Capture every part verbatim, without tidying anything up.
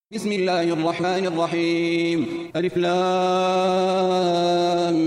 بسم الله الرحمن الرحيم ألف لام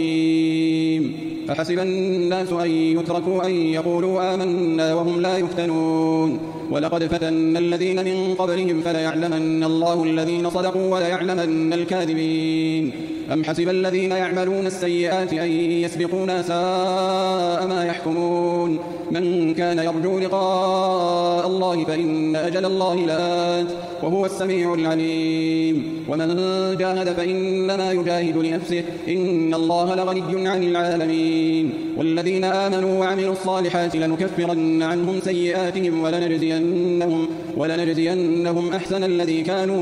ميم أحسب الناس أن يتركوا أن يقولوا آمنا وهم لا يفتنون ولقد فتنا الذين من قبلهم فليعلمن الله الذين صدقوا وليعلمن الكاذبين أم حسب الذين يعملون السيئات أن يسبقونا ساء ما يحكمون من كان يرجو لقاء الله فإن أجل الله لآت وهو السميع العليم ومن جاهد فإنما يجاهد لنفسه إن الله لغني عن العالمين والذين آمنوا وعملوا الصالحات لنكفرن عنهم سيئاتهم ولنجزينهم, ولنجزينهم أحسن الذي كانوا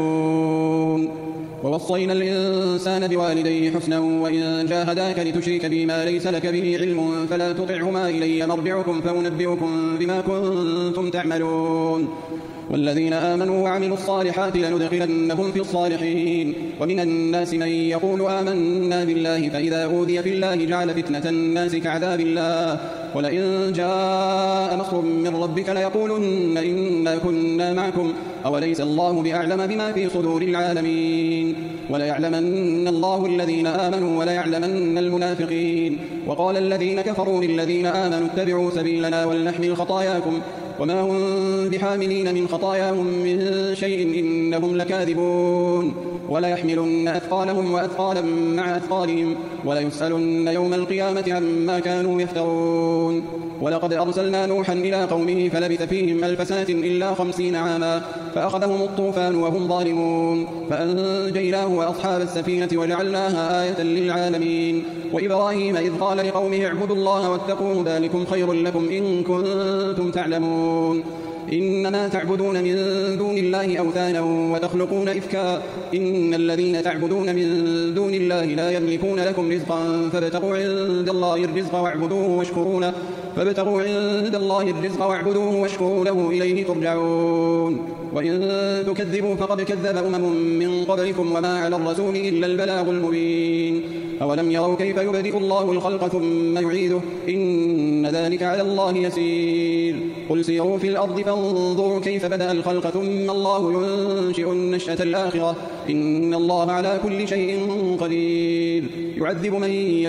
يعملون ووصينا الإنسان بوالديه حسنا وإن جاهداك لتشرك بما ليس لك به علم فلا تطعهما إلي مرجعكم فأنبئكم بما كنتم تعملون والذين آمنوا وعملوا الصالحات لندخلنهم في الصالحين ومن الناس من يقول آمنا بالله فإذا أوذي في الله جعل فتنة الناس كعذاب الله ولئن جاء نصر من ربك ليقولن إنا كنا معكم أوليس الله بأعلم بما في صدور العالمين وليعلمن الله الذين آمنوا وليعلمن المنافقين وقال الذين كفروا للذين آمنوا اتبعوا سبيلنا ولنحمل خطاياكم وما هم بحاملين من خطاياهم من شيء إنهم لكاذبون وليحملن أثقالهم وأثقالا مع أثقالهم وليسألن يوم القيامة عما كانوا يفترون ولقد أرسلنا نوحا إلى قومه فلبث فيهم ألف سنة إلا خمسين عاما فأخذهم الطوفان وهم ظالمون فأنجيناه وأصحاب السفينة وجعلناها آية للعالمين وإبراهيم إذ قال لقومه اعبدوا الله واتقوه ذلكم خير لكم إن كنتم تعلمون إنما تعبدون من دون الله أوثانا وتخلقون إفكا إن الذين تعبدون من دون الله لا يملكون لكم رزقا فابتغوا عند الله الرزق واعبدوه واشكروا له فابتغوا عند الله الرزق واعبدوه واشكروا له إليه ترجعون وإن تكذبوا فقد كذب أمم من قبلكم وما على الرسول إلا البلاغ المبين أولم يروا كيف يبدئ الله الخلق ثم يعيده إن ذلك على الله يسير قل سيروا في الأرض فانظروا كيف بدأ الخلق ثم الله ينشئ النشأة الآخرة إن الله على كل شيء قدير يعذب من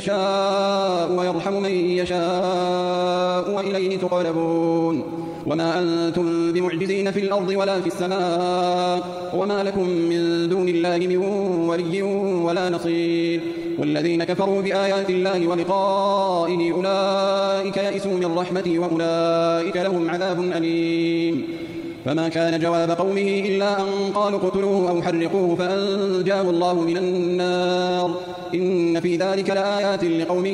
يشاء ويرحم من يشاء وإليه تقلبون وما أنتم بمعجزين في الأرض ولا في السماء وما لكم من دون الله من ولي ولا نصير والذين كفروا بآيات الله ولقائه أولئك يئسوا من رحمتي وأولئك لهم عذاب أليم فما كان جواب قومه إلا أن قالوا اقتلوه أو حرقوه فأنجاه الله من النار إن في ذلك لآيات لقوم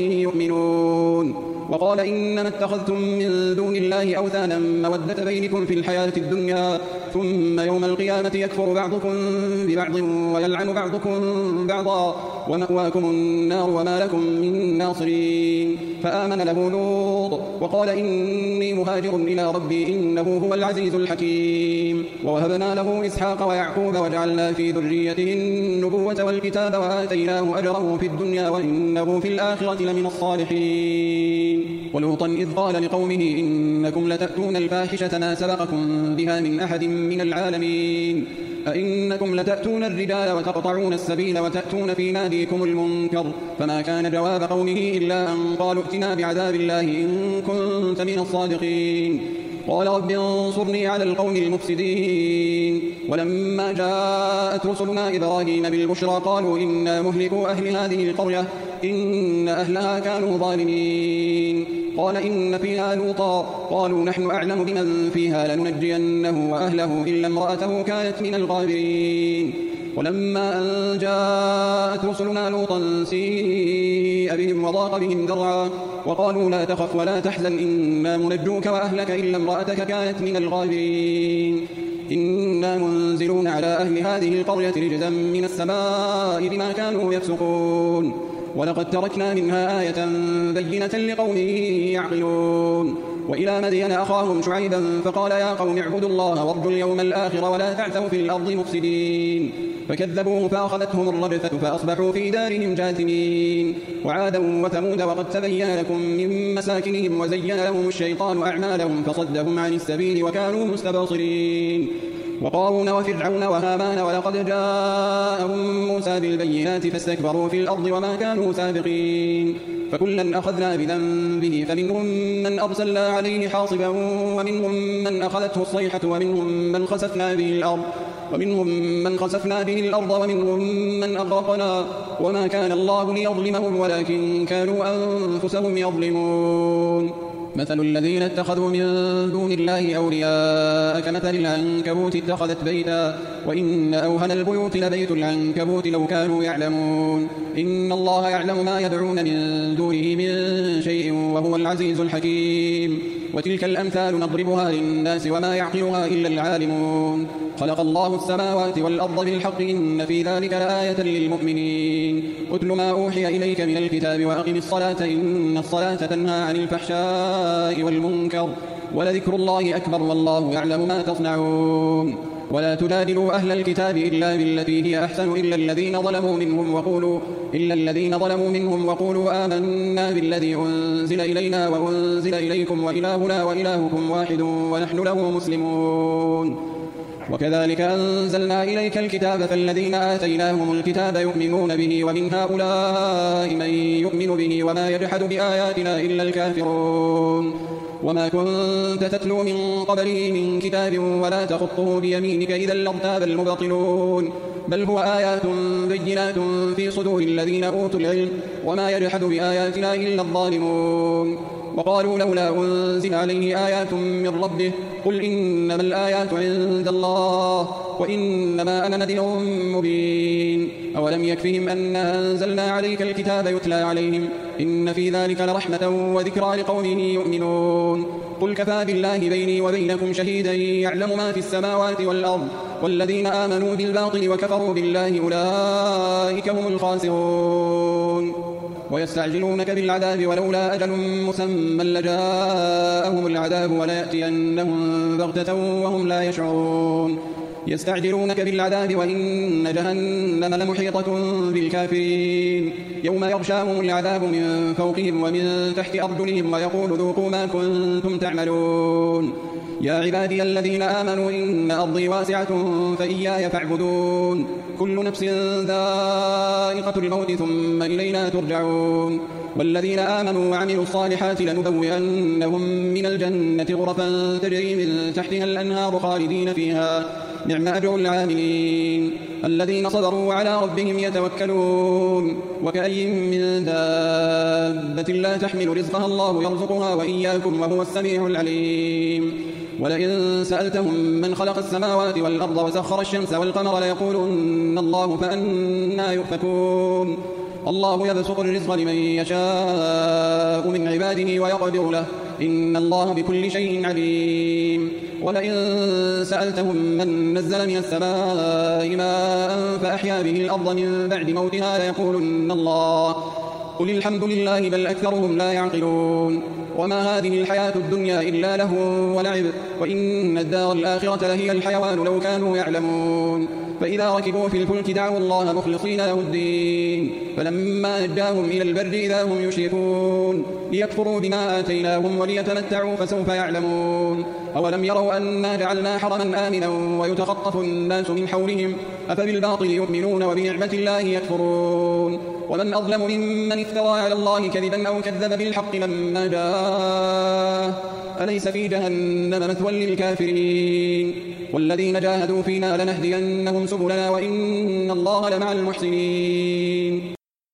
يؤمنون وقال إنما اتخذتم من دون الله أوثانا مودة بينكم في الحياة الدنيا ثم يوم القيامة يكفر بعضكم ببعض ويلعن بعضكم بعضا ومأواكم النار وما لكم من ناصرين فآمن له لوط وقال إني مهاجر إلى ربي إنه هو العزيز الحكيم ووهبنا له إسحاق ويعقوب وجعلنا في ذريته النبوة والكتاب وآتيناه أجره في الدنيا وإنه في الآخرة لمن الصالحين ولوطا إذ قال لقومه إنكم لتأتون الفاحشة ما سبقكم بها من أحد من العالمين أئنكم لتأتون الرجال وتقطعون السبيل وتأتون في ناديكم المنكر فما كان جواب قومه إلا أن قالوا ائتنا بعذاب الله إن كنت من الصادقين قال رب انصرني على القوم المفسدين ولما جاءت رسلنا إبراهيم بالبشرى قالوا إنا مهلكوا أهل هذه القرية إن أهلها كانوا ظالمين قال إن فيها لوطا قالوا نحن أعلم بمن فيها لننجينه وأهله إلا امرأته كانت من الغابرين ولما أن جاءت رسلنا لوطا سيء بهم وضاق بهم ذرعا وقالوا لا تخف ولا تحزن إنا منجوك وأهلك إلا امرأتك كانت من الغابرين إنا منزلون على أهل هذه القرية رجزا من السماء بما كانوا يفسقون ولقد تركنا منها آية بينة لقوم يعقلون وإلى مدين أخاهم شعيبا فقال يا قوم اعبدوا الله وارجوا اليوم الآخر ولا تعثوا في الأرض مفسدين فكذبوه فأخذتهم الرجفة فأصبحوا في دارهم جاثمين وعادا وثمود وقد تبين لكم من مساكنهم وزين لهم الشيطان أعمالهم فصدهم عن السبيل وكانوا مستبصرين وقارون وفرعون وهامان ولقد جاءهم موسى بالبينات فاستكبروا في الأرض وما كانوا سابقين فكلا أخذنا بذنبه فمنهم من أرسلنا عليه حاصبا ومنهم من أخذته الصيحة ومنهم من خسفنا به الأرض ومنهم من خسفنا به الأرض ومنهم من أغرقنا وما كان الله ليظلمهم ولكن كانوا أنفسهم يظلمون مثل الذين اتخذوا من دون الله أولياء كمثل العنكبوت اتخذت بيتا وإن أوهن البيوت لبيت العنكبوت لو كانوا يعلمون إن الله يعلم ما يدعون من دونه من شيء وهو العزيز الحكيم وتلك الأمثال نضربها للناس وما يعقلها إلا العالمون خلق الله السماوات والأرض بالحق إن في ذلك لآية للمؤمنين أتل ما أوحي إليك من الكتاب وأقم الصلاة إن الصلاة تنهى عن الفحشاء والمنكر ولذكر الله أكبر والله يعلم ما تصنعون ولا تجادلوا أهل الكتاب إلا بالتي هي أحسن إلا الذين ظلموا منهم وقولوا إلا الذين ظلموا منهم وقولوا آمنا بالذي أنزل إلينا وأنزل إليكم وإلهنا وإلهكم واحد ونحن له مسلمون وكذلك أنزلنا إليك الكتاب فالذين آتيناهم الكتاب يؤمنون به ومن هؤلاء من يؤمن به وما يجحد بآياتنا إلا الكافرون وما كنت تتلو من قبله من كتاب ولا تخطه بيمينك إذا لارتاب المبطلون بل هو آيات بينات في صدور الذين أوتوا العلم وما يجحد بآياتنا إلا الظالمون وقالوا لولا أنزل عليه آيات من ربه قل إنما الآيات عند الله وإنما أنا نذير مبين أولم يكفهم أنا أنزلنا عليك الكتاب يتلى عليهم إن في ذلك لرحمة وذكرى لقوم يؤمنون قل كفى بالله بيني وبينكم شهيدا يعلم ما في السماوات والأرض والذين آمنوا بالباطل وكفروا بالله أولئك هم الخاسرون ويستعجلونك بالعذاب ولولا أجل مسمى لجاءهم العذاب وليأتينهم بغتة وهم لا يشعرون يستعجلونك بالعذاب وإن جهنم لمحيطة بالكافرين يوم يغشاهم العذاب من فوقهم ومن تحت أرجلهم ويقول ذوقوا ما كنتم تعملون يا عبادي الذين آمنوا إن أرضي واسعة فإياي فاعبدون كل نفس ذائقة الموت ثم إلينا ترجعون والذين آمنوا وعملوا الصالحات لنبوئنهم من الجنة غرفا تجري من تحتها الأنهار خالدين فيها نعم أجر العاملين الذين صبروا وعلى ربهم يتوكلون وكأي من دابة لا تحمل رزقها الله يرزقها وإياكم وهو السميع العليم ولئن سألتهم من خلق السماوات والأرض وسخر الشمس والقمر ليقولن الله فأنى يؤفكون الله يبسط الرزق لمن يشاء من عباده ويقدر له إن الله بكل شيء عليم ولئن سألتهم من نزل من السماء ماء فأحيا به الأرض من بعد موتها ليقولن الله قل الحمد لله بل أكثرهم لا يعقلون وما هذه الحياة الدنيا إلا لهو ولعب وإن الدار الآخرة لهي الحيوان لو كانوا يعلمون فإذا ركبوا في الفلك دعوا الله مخلصين له الدين فلما نجاهم إلى البر إذا هم يشركون ليكفروا بما آتيناهم وليتمتعوا فسوف يعلمون أولم يروا أنا جعلنا حرما آمنا ويتخطف الناس من حولهم أفبالباطل يؤمنون وبنعمة الله يكفرون ومن أظلم ممن افترى على الله كذبا أو كذب بالحق لما جاء أليس في جهنم مثوى للكافرين والذين جاهدوا فينا لنهدينهم سبلنا وإن الله لمع المحسنين